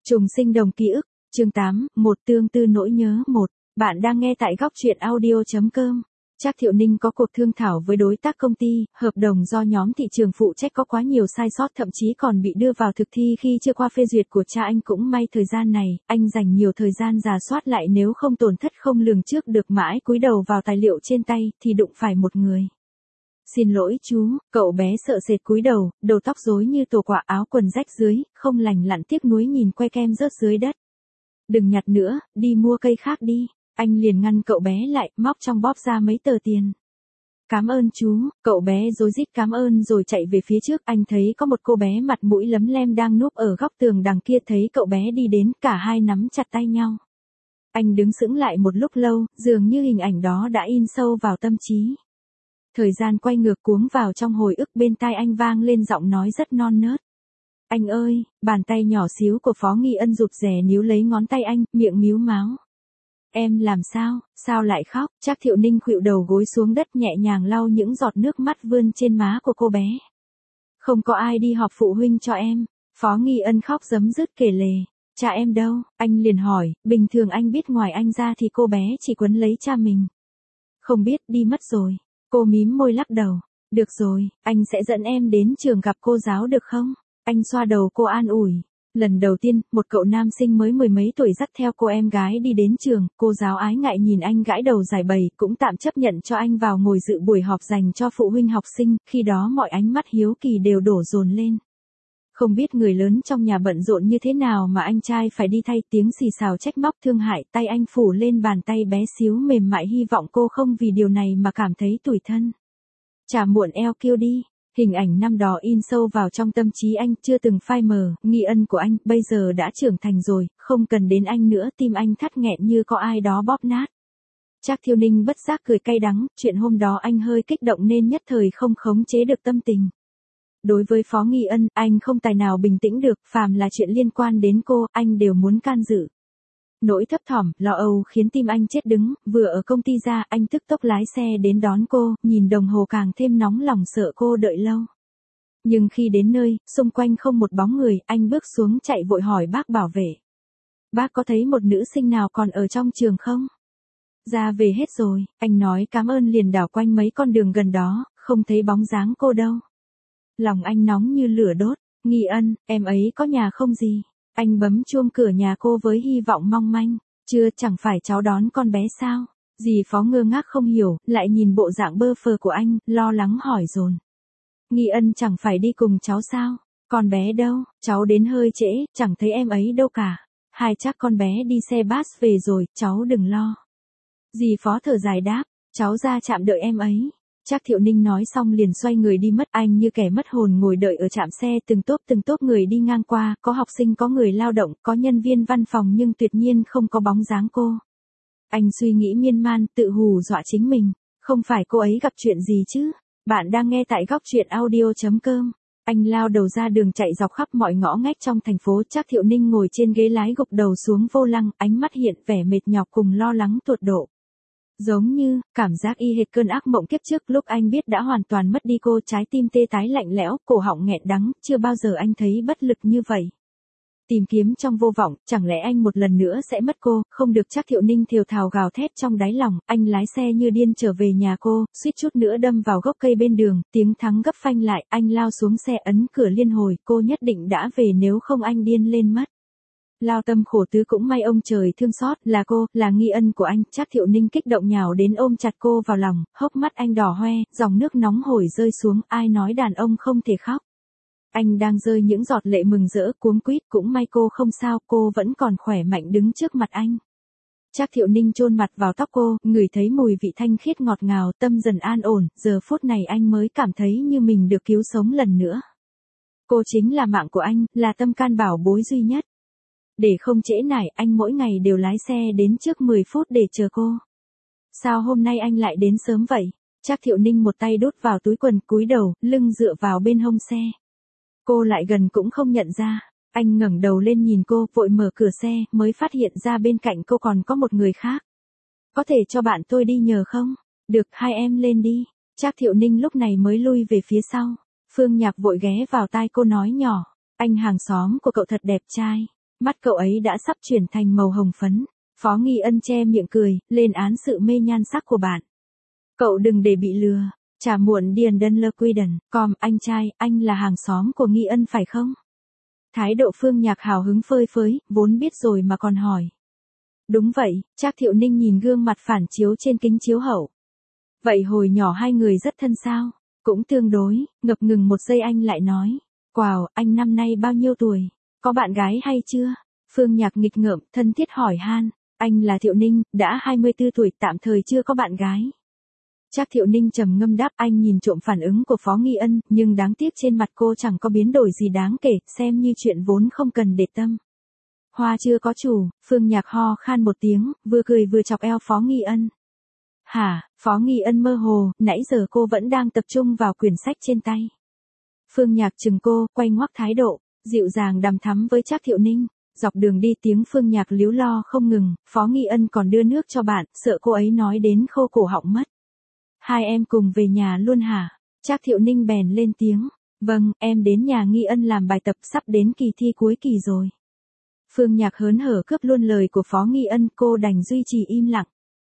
Trùng sinh đồng ký ức, chương 8, một tương tư nỗi nhớ một. Bạn đang nghe tại góc truyện audio.com. Trác Thiệu Ninh có cuộc thương thảo với đối tác công ty, hợp đồng do nhóm thị trường phụ trách có quá nhiều sai sót, thậm chí còn bị đưa vào thực thi khi chưa qua phê duyệt của cha anh. Cũng may thời gian này, anh dành nhiều thời gian rà soát lại, nếu không tổn thất không lường trước được. Mãi cúi đầu vào tài liệu trên tay thì đụng phải một người. Xin lỗi chú, cậu bé sợ sệt cúi đầu, đầu tóc rối như tổ quả, áo quần rách dưới, không lành lặn, tiếc nuối nhìn que kem rớt dưới đất. Đừng nhặt nữa, đi mua cây khác đi. Anh liền ngăn cậu bé lại, móc trong bóp ra mấy tờ tiền. Cảm ơn chú, cậu bé rối rít cảm ơn rồi chạy về phía trước. Anh thấy có một cô bé mặt mũi lấm lem đang núp ở góc tường đằng kia, thấy cậu bé đi đến, cả hai nắm chặt tay nhau. Anh đứng sững lại một lúc lâu, dường như hình ảnh đó đã in sâu vào tâm trí. Thời gian quay ngược cuống vào trong hồi ức, bên tai anh vang lên giọng nói rất non nớt. Anh ơi, bàn tay nhỏ xíu của Phó Nghi Ân rụt rè níu lấy ngón tay anh, miệng míu máo. Em làm sao lại khóc? Trác Thiệu Ninh khuỵu đầu gối xuống đất, nhẹ nhàng lau những giọt nước mắt vươn trên má của cô bé. Không có ai đi họp phụ huynh cho em. Phó Nghi Ân khóc rấm rứt kể lể. Cha em đâu? Anh liền hỏi, bình thường anh biết ngoài anh ra thì cô bé chỉ quấn lấy cha mình. Không biết, đi mất rồi. Cô mím môi lắc đầu. Được rồi, anh sẽ dẫn em đến trường gặp cô giáo được không? Anh xoa đầu cô an ủi. Lần đầu tiên, một cậu nam sinh mới mười mấy tuổi dắt theo cô em gái đi đến trường, cô giáo ái ngại nhìn anh gãi đầu giải bày, cũng tạm chấp nhận cho anh vào ngồi dự buổi họp dành cho phụ huynh học sinh. Khi đó mọi ánh mắt hiếu kỳ đều đổ dồn lên. Không biết người lớn trong nhà bận rộn như thế nào mà anh trai phải đi thay, tiếng xì xào trách móc thương hại, tay anh phủ lên bàn tay bé xíu mềm mại, hy vọng cô không vì điều này mà cảm thấy tủi thân. Chả muộn eo kêu đi. Hình ảnh năm đó in sâu vào trong tâm trí anh, chưa từng phai mờ. Nghi Ân của anh, bây giờ đã trưởng thành rồi, không cần đến anh nữa. Tim anh thắt nghẹn như có ai đó bóp nát. Trác Thiệu Ninh bất giác cười cay đắng, chuyện hôm đó anh hơi kích động nên nhất thời không khống chế được tâm tình. Đối với Phó Nghi Ân, anh không tài nào bình tĩnh được, phàm là chuyện liên quan đến cô, anh đều muốn can dự. Nỗi thấp thỏm, lo âu khiến tim anh chết đứng, vừa ở công ty ra, anh tức tốc lái xe đến đón cô, nhìn đồng hồ càng thêm nóng lòng, sợ cô đợi lâu. Nhưng khi đến nơi, xung quanh không một bóng người, anh bước xuống chạy vội hỏi bác bảo vệ. Bác có thấy một nữ sinh nào còn ở trong trường không? Ra về hết rồi, anh nói cảm ơn liền đảo quanh mấy con đường gần đó, không thấy bóng dáng cô đâu. Lòng anh nóng như lửa đốt. Nghi Ân, em ấy có nhà không gì? Anh bấm chuông cửa nhà cô với hy vọng mong manh. Chưa, chẳng phải cháu đón con bé sao? Dì Phó ngơ ngác không hiểu, lại nhìn bộ dạng bơ phờ của anh, lo lắng hỏi dồn. Nghi Ân chẳng phải đi cùng cháu sao? Con bé đâu? Cháu đến hơi trễ, chẳng thấy em ấy đâu cả. Hai chắc con bé đi xe bus về rồi, cháu đừng lo. Dì Phó thở dài đáp, cháu ra trạm đợi em ấy. Trác Thiệu Ninh nói xong liền xoay người đi mất. Anh như kẻ mất hồn ngồi đợi ở trạm xe, từng tốp người đi ngang qua, có học sinh, có người lao động, có nhân viên văn phòng, nhưng tuyệt nhiên không có bóng dáng cô. Anh suy nghĩ miên man, tự hù dọa chính mình. Không phải cô ấy gặp chuyện gì chứ? Bạn đang nghe tại góc truyện audio.com. Anh lao đầu ra đường chạy dọc khắp mọi ngõ ngách trong thành phố. Trác Thiệu Ninh ngồi trên ghế lái gục đầu xuống vô lăng, ánh mắt hiện vẻ mệt nhọc cùng lo lắng tột độ. Giống như, cảm giác y hệt cơn ác mộng kiếp trước, lúc anh biết đã hoàn toàn mất đi cô, trái tim tê tái lạnh lẽo, cổ họng nghẹn đắng, chưa bao giờ anh thấy bất lực như vậy. Tìm kiếm trong vô vọng, chẳng lẽ anh một lần nữa sẽ mất cô, không được. Trác Thiệu Ninh thều thào gào thét trong đáy lòng, anh lái xe như điên trở về nhà cô, suýt chút nữa đâm vào gốc cây bên đường, tiếng thắng gấp phanh lại, anh lao xuống xe ấn cửa liên hồi, cô nhất định đã về, nếu không anh điên lên mất. Lao tâm khổ tứ, cũng may ông trời thương xót, là cô, là Nghi Ân của anh. Trác Thiệu Ninh kích động nhào đến ôm chặt cô vào lòng, hốc mắt anh đỏ hoe, dòng nước nóng hổi rơi xuống. Ai nói đàn ông không thể khóc? Anh đang rơi những giọt lệ mừng rỡ, cuống quýt, cũng may cô không sao, cô vẫn còn khỏe mạnh đứng trước mặt anh. Trác Thiệu Ninh chôn mặt vào tóc cô, ngửi thấy mùi vị thanh khiết ngọt ngào, tâm dần an ổn, giờ phút này anh mới cảm thấy như mình được cứu sống lần nữa. Cô chính là mạng của anh, là tâm can bảo bối duy nhất. Để không trễ nải, anh mỗi ngày đều lái xe đến trước 10 phút để chờ cô. Sao hôm nay anh lại đến sớm vậy? Trác Thiệu Ninh một tay đút vào túi quần, cúi đầu, lưng dựa vào bên hông xe. Cô lại gần cũng không nhận ra. Anh ngẩng đầu lên nhìn cô, vội mở cửa xe, mới phát hiện ra bên cạnh cô còn có một người khác. Có thể cho bạn tôi đi nhờ không? Được, hai em lên đi. Trác Thiệu Ninh lúc này mới lui về phía sau. Phương Nhạc vội ghé vào tai cô nói nhỏ. Anh hàng xóm của cậu thật đẹp trai. Mắt cậu ấy đã sắp chuyển thành màu hồng phấn. Phó Nghi Ân che miệng cười, lên án sự mê nhan sắc của bạn. Cậu đừng để bị lừa. Chả muộn Điền Đơn Lơ Quy Đần, anh trai, anh là hàng xóm của Nghi Ân phải không? Thái độ Phương Nhạc hào hứng phơi phới, vốn biết rồi mà còn hỏi. Đúng vậy, Trác Thiệu Ninh nhìn gương mặt phản chiếu trên kính chiếu hậu. Vậy hồi nhỏ hai người rất thân sao? Cũng tương đối, ngập ngừng một giây anh lại nói. Wow, anh năm nay bao nhiêu tuổi? Có bạn gái hay chưa? Phương Nhạc nghịch ngợm, thân thiết hỏi han. Anh là Thiệu Ninh, đã 24 tuổi, tạm thời chưa có bạn gái. Trác Thiệu Ninh trầm ngâm đáp, anh nhìn trộm phản ứng của Phó Nghi Ân, nhưng đáng tiếc trên mặt cô chẳng có biến đổi gì đáng kể, xem như chuyện vốn không cần để tâm. Hoa chưa có chủ, Phương Nhạc ho khan một tiếng, vừa cười vừa chọc eo Phó Nghi Ân. Hả, Phó Nghi Ân mơ hồ, nãy giờ cô vẫn đang tập trung vào quyển sách trên tay. Phương Nhạc chừng cô, quay ngoắc thái độ, dịu dàng đằm thắm với Trác Thiệu Ninh. Dọc đường đi tiếng Phương Nhạc líu lo không ngừng, Phó Nghi Ân còn đưa nước cho bạn, sợ cô ấy nói đến khô cổ họng mất. Hai em cùng về nhà luôn hả? Trác Thiệu Ninh bèn lên tiếng. Vâng, em đến nhà Nghi Ân làm bài tập, sắp đến kỳ thi cuối kỳ rồi. Phương Nhạc hớn hở cướp luôn lời của Phó Nghi Ân, cô đành duy trì im lặng.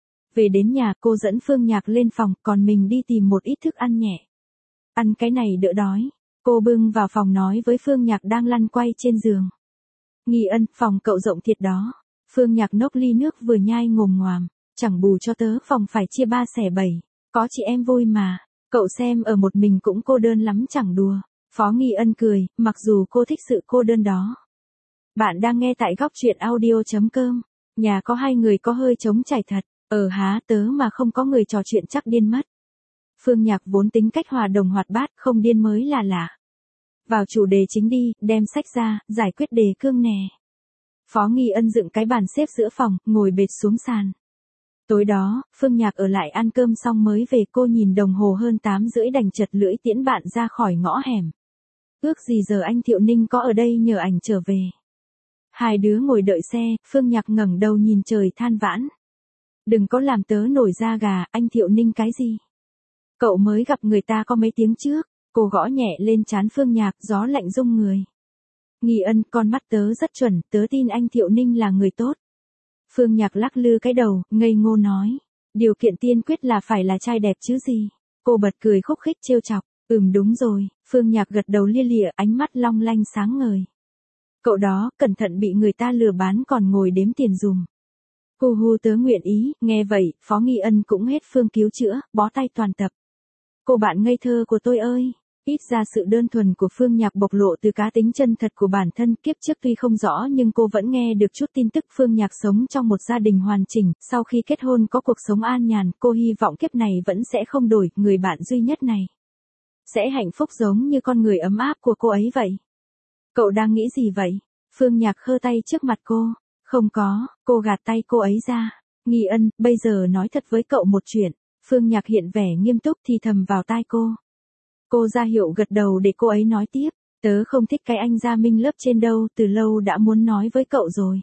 Về đến nhà cô dẫn Phương Nhạc lên phòng, còn mình đi tìm một ít thức ăn nhẹ. Ăn cái này đỡ đói. Cô bưng vào phòng nói với Phương Nhạc đang lăn quay trên giường. Nghi Ân, phòng cậu rộng thiệt đó. Phương Nhạc nốc ly nước vừa nhai ngồm ngoàm. Chẳng bù cho tớ phòng phải chia 3/7. Có chị em vui mà. Cậu xem ở một mình cũng cô đơn lắm chẳng đùa. Phó Nghi Ân cười, mặc dù cô thích sự cô đơn đó. Bạn đang nghe tại góc truyện audio.com. Nhà có hai người có hơi trống trải thật. Há tớ mà không có người trò chuyện chắc điên mất. Phương Nhạc vốn tính cách hòa đồng hoạt bát, không điên mới là lạ. Vào chủ đề chính đi, đem sách ra, giải quyết đề cương nè. Phó Nghi Ân dựng cái bàn xếp giữa phòng, ngồi bệt xuống sàn. Tối đó, Phương Nhạc ở lại ăn cơm xong mới về, cô nhìn đồng hồ hơn 8:30 đành chật lưỡi tiễn bạn ra khỏi ngõ hẻm. Ước gì giờ anh Thiệu Ninh có ở đây nhờ ảnh trở về. Hai đứa ngồi đợi xe, Phương Nhạc ngẩng đầu nhìn trời than vãn. Đừng có làm tớ nổi da gà, anh Thiệu Ninh cái gì? Cậu mới gặp người ta có mấy tiếng trước. Cô gõ nhẹ lên trán Phương Nhạc, gió lạnh rung người. Nghi Ân, con mắt tớ rất chuẩn, tớ tin anh Thiệu Ninh là người tốt. Phương Nhạc lắc lư cái đầu, ngây ngô nói. Điều kiện tiên quyết là phải là trai đẹp chứ gì. Cô bật cười khúc khích trêu chọc. Đúng rồi. Phương Nhạc gật đầu lia lịa, ánh mắt long lanh sáng ngời. Cậu đó, cẩn thận bị người ta lừa bán còn ngồi đếm tiền dùm. Hu hu tớ nguyện ý. Nghe vậy, Phó Nghi Ân cũng hết phương cứu chữa, bó tay toàn tập. Cô bạn ngây thơ của tôi ơi. Ít ra sự đơn thuần của Phương Nhạc bộc lộ từ cá tính chân thật của bản thân. Kiếp trước tuy không rõ nhưng cô vẫn nghe được chút tin tức Phương Nhạc sống trong một gia đình hoàn chỉnh. Sau khi kết hôn có cuộc sống an nhàn, cô hy vọng kiếp này vẫn sẽ không đổi. Người bạn duy nhất này sẽ hạnh phúc giống như con người ấm áp của cô ấy vậy. Cậu đang nghĩ gì vậy? Phương Nhạc khơ tay trước mặt cô. Không có, cô gạt tay cô ấy ra. Nghi Ân, bây giờ nói thật với cậu một chuyện. Phương Nhạc hiện vẻ nghiêm túc thì thầm vào tai cô. Cô ra hiệu gật đầu để cô ấy nói tiếp. Tớ không thích cái anh Gia Minh lớp trên đâu, từ lâu đã muốn nói với cậu rồi.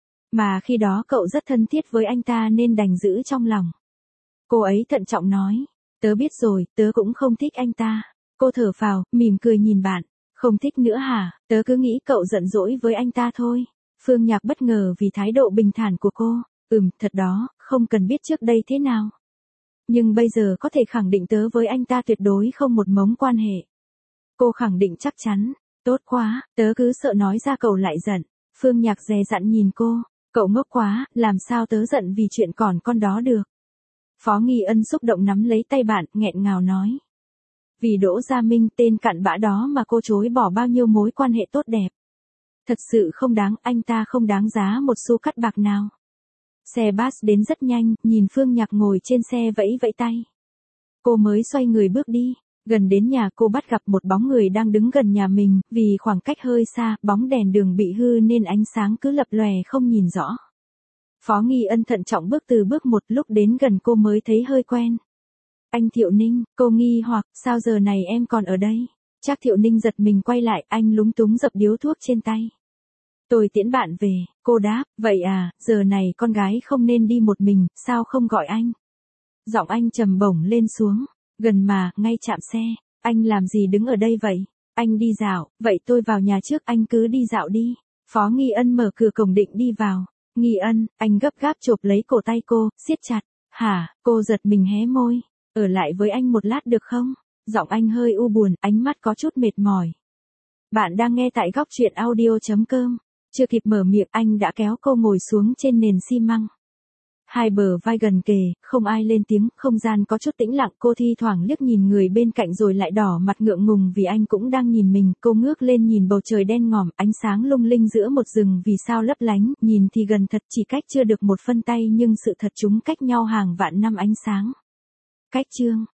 Mà khi đó cậu rất thân thiết với anh ta nên đành giữ trong lòng. Cô ấy thận trọng nói. Tớ biết rồi, tớ cũng không thích anh ta. Cô thở phào, mỉm cười nhìn bạn. Không thích nữa hả? Tớ cứ nghĩ cậu giận dỗi với anh ta thôi. Phương Nhạc bất ngờ vì thái độ bình thản của cô. Thật đó, không cần biết trước đây thế nào. Nhưng bây giờ có thể khẳng định tớ với anh ta tuyệt đối không một mống quan hệ. Cô khẳng định chắc chắn. Tốt quá, tớ cứ sợ nói ra cậu lại giận. Phương Nhạc dè dặn nhìn cô. Cậu ngốc quá, làm sao tớ giận vì chuyện còn con đó được. Phó Nghi Ân xúc động nắm lấy tay bạn, nghẹn ngào nói. Vì Đỗ Gia Minh, tên cặn bã đó mà cô chối bỏ bao nhiêu mối quan hệ tốt đẹp. Thật sự không đáng, anh ta không đáng giá một xu cắt bạc nào. Xe bus đến rất nhanh, nhìn Phương Nhạc ngồi trên xe vẫy vẫy tay. Cô mới xoay người bước đi. Gần đến nhà cô bắt gặp một bóng người đang đứng gần nhà mình, vì khoảng cách hơi xa, bóng đèn đường bị hư nên ánh sáng cứ lập lòe không nhìn rõ. Phó Nghi Ân thận trọng bước từ bước một, lúc đến gần cô mới thấy hơi quen. Anh Thiệu Ninh, cô nghi hoặc, sao giờ này em còn ở đây? Trác Thiệu Ninh giật mình quay lại, anh lúng túng dập điếu thuốc trên tay. Tôi tiễn bạn về, cô đáp, vậy à, giờ này con gái không nên đi một mình, sao không gọi anh? Giọng anh trầm bổng lên xuống, gần mà, ngay chạm xe, anh làm gì đứng ở đây vậy? Anh đi dạo, vậy tôi vào nhà trước, anh cứ đi dạo đi. Phó Nghi Ân mở cửa cổng định đi vào. Nghi Ân, anh gấp gáp chộp lấy cổ tay cô, siết chặt. Hả, cô giật mình hé môi. Ở lại với anh một lát được không? Giọng anh hơi u buồn, ánh mắt có chút mệt mỏi. Bạn đang nghe tại góc truyện audio.com. Chưa kịp mở miệng anh đã kéo cô ngồi xuống trên nền xi măng. Hai bờ vai gần kề, không ai lên tiếng, không gian có chút tĩnh lặng, cô thi thoảng liếc nhìn người bên cạnh rồi lại đỏ mặt ngượng ngùng vì anh cũng đang nhìn mình, cô ngước lên nhìn bầu trời đen ngòm, ánh sáng lung linh giữa một rừng vì sao lấp lánh, nhìn thì gần thật chỉ cách chưa được một phân tay nhưng sự thật chúng cách nhau hàng vạn năm ánh sáng. Cách chương